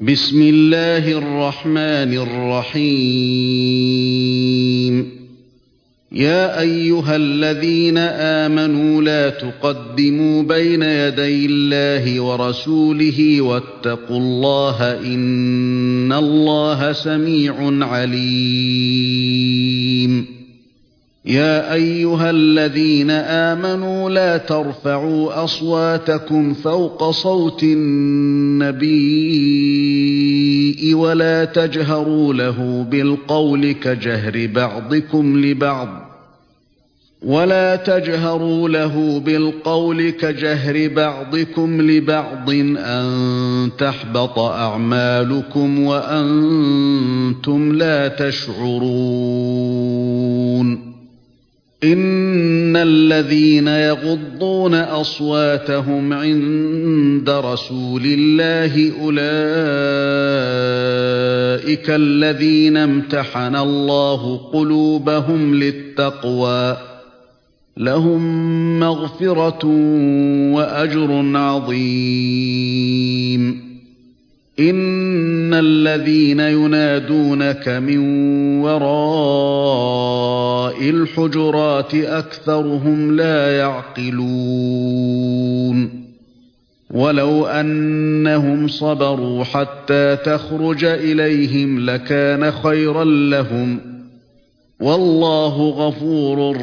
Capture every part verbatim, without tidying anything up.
بسم الله الرحمن الرحيم. يا أيها الذين آمنوا لا تقدموا بين يدي الله ورسوله واتقوا الله إن الله سميع عليم. يا أيها الذين آمنوا لا ترفعوا أصواتكم فوق صوت النبي ولا تجهروا له بالقول كجهر بعضكم لبعض ولا تجهروا له بالقول كجهر بعضكم لبعض أن تحبط أعمالكم وأنتم لا تشعرون. إن الذين يغضون أصواتهم عند رسول الله أولئك الذين امتحن الله قلوبهم للتقوى لهم مغفرة وأجر عظيم. إن الذين ينادونك من وراء الحجرات أكثرهم لا يعقلون. ولو أنهم صبروا حتى تخرج إليهم لكان خيرا لهم والله غفور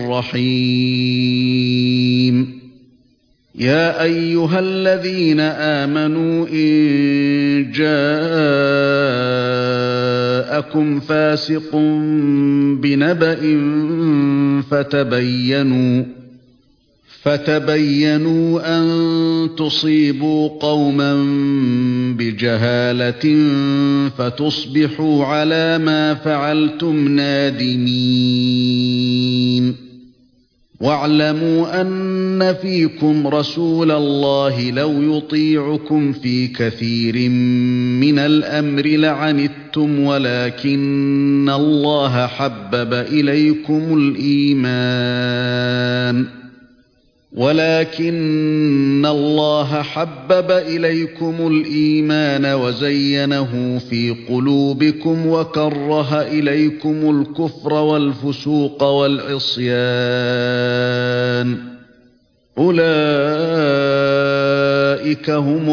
رحيم. يا أيها الذين آمنوا إن جاءكم فاسق بنبأ فتبينوا فتبينوا أن تصيبوا قوما بجهالة فتصبحوا على ما فعلتم نادمين. واعلموا أن فيكم رسول الله لو يطيعكم في كثير من الأمر لعنتم ولكن الله حبب إليكم الإيمان ولكن الله حبب إليكم الإيمان وزينه في قلوبكم وكره إليكم الكفر والفسوق والعصيان أولئك هم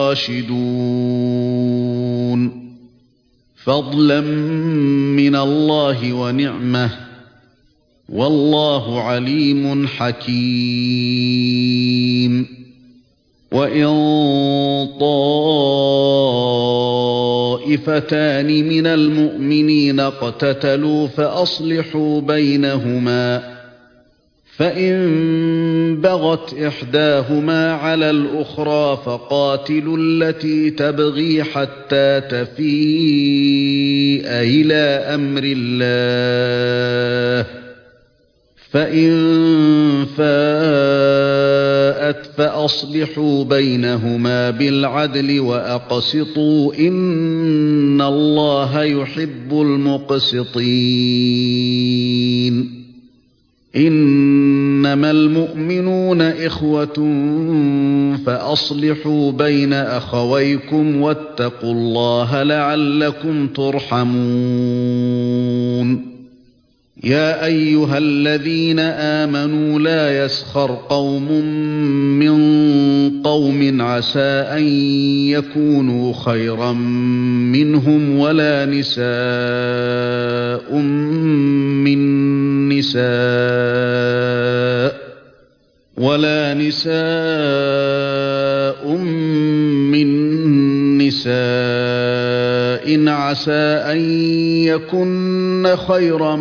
الراشدون فضلا من الله ونعمه والله عليم حكيم. وإن طائفتان من المؤمنين اقتتلوا فأصلحوا بينهما فإن بغت إحداهما على الأخرى فقاتلوا التي تبغي حتى تفيء إلى أمر الله فإن فاءت فأصلحوا بينهما بالعدل وأقسطوا إن الله يحب المقسطين. إنما المؤمنون إخوة فأصلحوا بين أخويكم واتقوا الله لعلكم ترحمون. يا أيها الذين آمنوا لا يسخر قوم من قوم عسى أن يكونوا خيرا منهم ولا نساء من نساء ولا نساء من نساء عسى أن يكن خيرا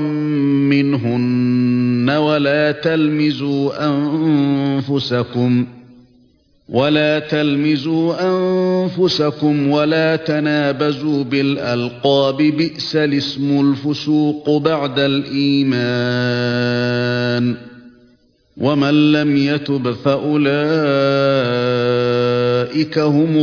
منهن ولا تلمزوا أنفسكم ولا تلمزوا أنفسكم ولا تنابزوا بالألقاب بئس الاسم الفسوق بعد الإيمان ومن لم يتب فأولئك هم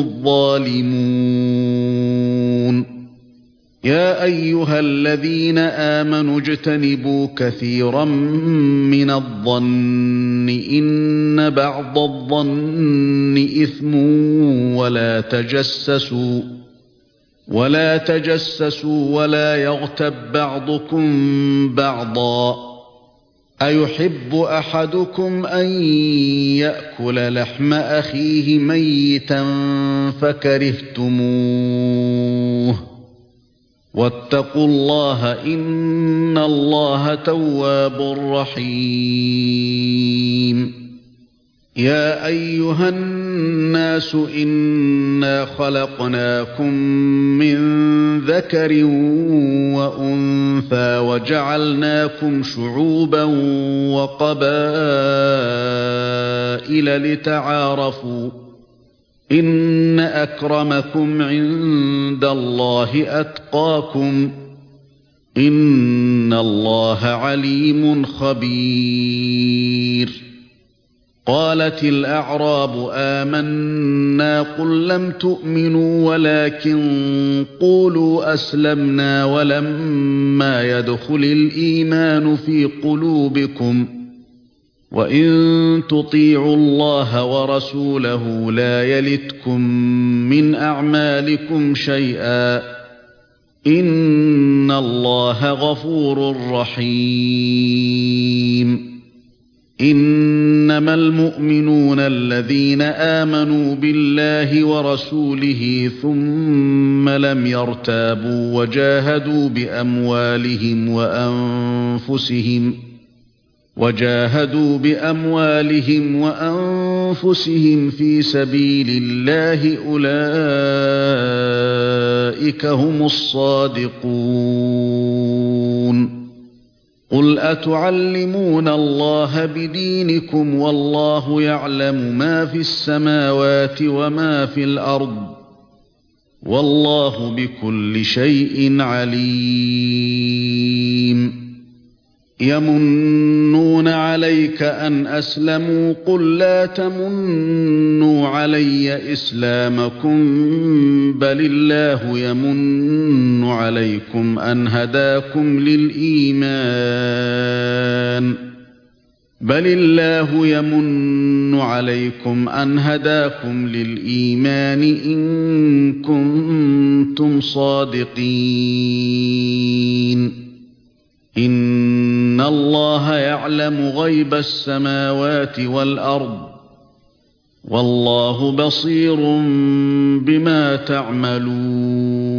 الظالمون. يا أيها الذين آمنوا اجتنبوا كثيرا من الظن إن بعض الظن إثم ولا تجسسوا ولا تجسسوا ولا يغتب بعضكم بعضا أيحب أحدكم أن يأكل لحم أخيه ميتا فكرهتموه واتقوا الله إن الله تواب رحيم يا أيها الناس إنا خلقناكم من ذكر وأنثى وجعلناكم شعوبا وقبائل لتعارفوا إن أكرمكم عند الله أتقاكم إن الله عليم خبير قالت الأعراب آمنا قل لم تؤمنوا ولكن قولوا أسلمنا ولما يدخل الإيمان في قلوبكم وإن تطيعوا الله ورسوله لا يلتكم من أعمالكم شيئا إن الله غفور رحيم إنما المؤمنون الذين آمنوا بالله ورسوله ثم لم يرتابوا وجاهدوا بأموالهم وأنفسهم وجاهدوا بأموالهم وأنفسهم في سبيل الله أولئك هم الصادقون قل أتعلمون الله بدينكم والله يعلم ما في السماوات وما في الأرض والله بكل شيء عليم يمنون عليك أن أسلموا قل لا تمنوا علي إسلامكم بل الله يمن عليكم أن هداكم للإيمان بل الله يمن عليكم أن هداكم للإيمان إن كنتم صادقين إن الله يعلم غيب السماوات والأرض والله بصير بما تعملون